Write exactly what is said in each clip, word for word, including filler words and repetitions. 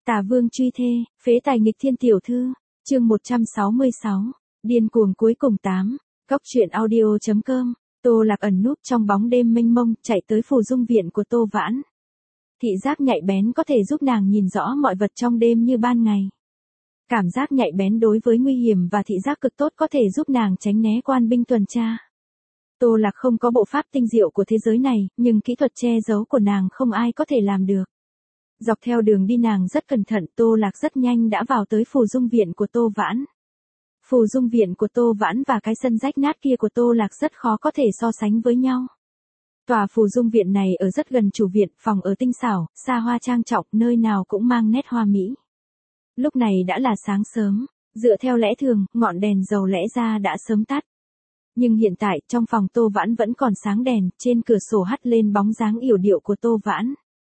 Tà vương truy thê, phế tài nghịch thiên tiểu thư, chương một trăm sáu mươi sáu, điên cuồng cuối cùng tám, góc truyện audio.com, Tô Lạc ẩn núp trong bóng đêm mênh mông, chạy tới phù dung viện của Tô Vãn. Thị giác nhạy bén có thể giúp nàng nhìn rõ mọi vật trong đêm như ban ngày. Cảm giác nhạy bén đối với nguy hiểm và thị giác cực tốt có thể giúp nàng tránh né quan binh tuần tra. Tô Lạc không có bộ pháp tinh diệu của thế giới này, nhưng kỹ thuật che giấu của nàng không ai có thể làm được. Dọc theo đường đi nàng rất cẩn thận, Tô Lạc rất nhanh đã vào tới phù dung viện của Tô Vãn. Phù dung viện của Tô Vãn và cái sân rách nát kia của Tô Lạc rất khó có thể so sánh với nhau. Tòa phù dung viện này ở rất gần chủ viện, phòng ở tinh xảo, xa hoa trang trọng, nơi nào cũng mang nét hoa mỹ. Lúc này đã là sáng sớm, dựa theo lẽ thường, ngọn đèn dầu lẽ ra đã sớm tắt. Nhưng hiện tại, trong phòng Tô Vãn vẫn còn sáng đèn, trên cửa sổ hắt lên bóng dáng yểu điệu của Tô Vãn.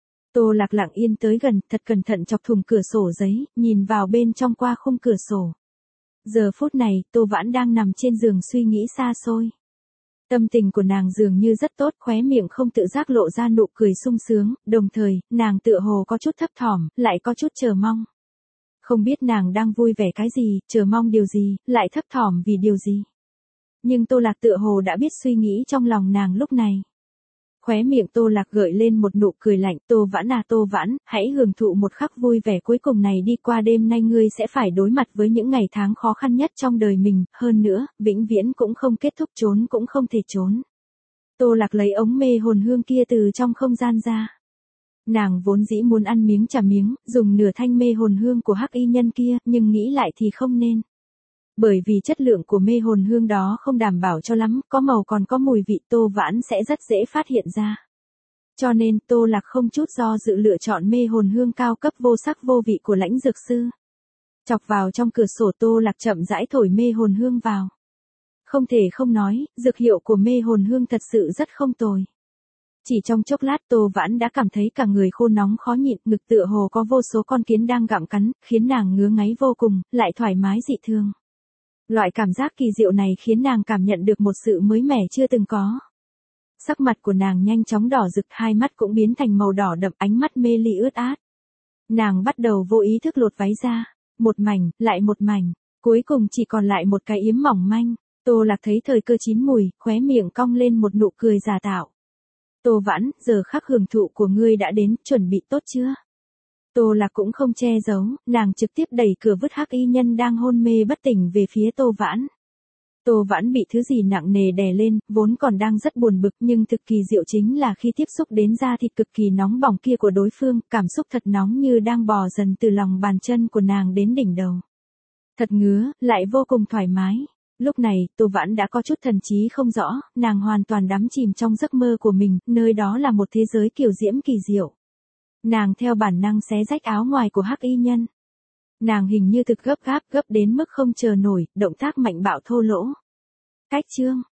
Tô Lạc lặng yên tới gần, thật cẩn thận chọc thùng cửa sổ giấy, nhìn vào bên trong qua khung cửa sổ. Giờ phút này, Tô Vãn đang nằm trên giường suy nghĩ xa xôi. Tâm tình của nàng dường như rất tốt, khóe miệng không tự giác lộ ra nụ cười sung sướng, đồng thời, nàng tựa hồ có chút thấp thỏm, lại có chút chờ mong. Không biết nàng đang vui vẻ cái gì, chờ mong điều gì, lại thấp thỏm vì điều gì. Nhưng Tô Lạc tựa hồ đã biết suy nghĩ trong lòng nàng lúc này. Khóe miệng Tô Lạc gợi lên một nụ cười lạnh, Tô Vãn à Tô Vãn, hãy hưởng thụ một khắc vui vẻ cuối cùng này đi, qua đêm nay ngươi sẽ phải đối mặt với những ngày tháng khó khăn nhất trong đời mình, hơn nữa, vĩnh viễn cũng không kết thúc, trốn cũng không thể trốn. Tô Lạc lấy ống mê hồn hương kia từ trong không gian ra. Nàng vốn dĩ muốn ăn miếng trả miếng, dùng nửa thanh mê hồn hương của hắc y nhân kia, nhưng nghĩ lại thì không nên. Bởi vì chất lượng của mê hồn hương đó không đảm bảo cho lắm, có màu còn có mùi vị, Tô Vãn sẽ rất dễ phát hiện ra. Cho nên Tô Lạc không chút do dự lựa chọn mê hồn hương cao cấp vô sắc vô vị của Lãnh Dược Sư. Chọc vào trong cửa sổ, Tô Lạc chậm rãi thổi mê hồn hương vào. Không thể không nói, dược hiệu của mê hồn hương thật sự rất không tồi. Chỉ trong chốc lát Tô Vãn đã cảm thấy cả người khô nóng khó nhịn, ngực tựa hồ có vô số con kiến đang gặm cắn, khiến nàng ngứa ngáy vô cùng, lại thoải mái dị thường. Loại cảm giác kỳ diệu này khiến nàng cảm nhận được một sự mới mẻ chưa từng có. Sắc mặt của nàng nhanh chóng đỏ rực, hai mắt cũng biến thành màu đỏ đậm, ánh mắt mê ly ướt át. Nàng bắt đầu vô ý thức lột váy ra, một mảnh, lại một mảnh, cuối cùng chỉ còn lại một cái yếm mỏng manh. Tô Lạc thấy thời cơ chín mùi, khóe miệng cong lên một nụ cười giả tạo. Tô Vãn, giờ khắc hưởng thụ của ngươi đã đến, chuẩn bị tốt chưa? Tô Lạc cũng không che giấu, nàng trực tiếp đẩy cửa vứt hắc y nhân đang hôn mê bất tỉnh về phía Tô Vãn. Tô Vãn bị thứ gì nặng nề đè lên, vốn còn đang rất buồn bực, nhưng thực kỳ diệu chính là khi tiếp xúc đến da thịt cực kỳ nóng bỏng kia của đối phương, cảm xúc thật nóng như đang bò dần từ lòng bàn chân của nàng đến đỉnh đầu. Thật ngứa, lại vô cùng thoải mái. Lúc này, Tô Vãn đã có chút thần trí không rõ, nàng hoàn toàn đắm chìm trong giấc mơ của mình, nơi đó là một thế giới kiều diễm kỳ diệu. Nàng theo bản năng xé rách áo ngoài của hắc y nhân. Nàng hình như thực gấp gáp, gấp đến mức không chờ nổi, động tác mạnh bạo thô lỗ. Cách chương,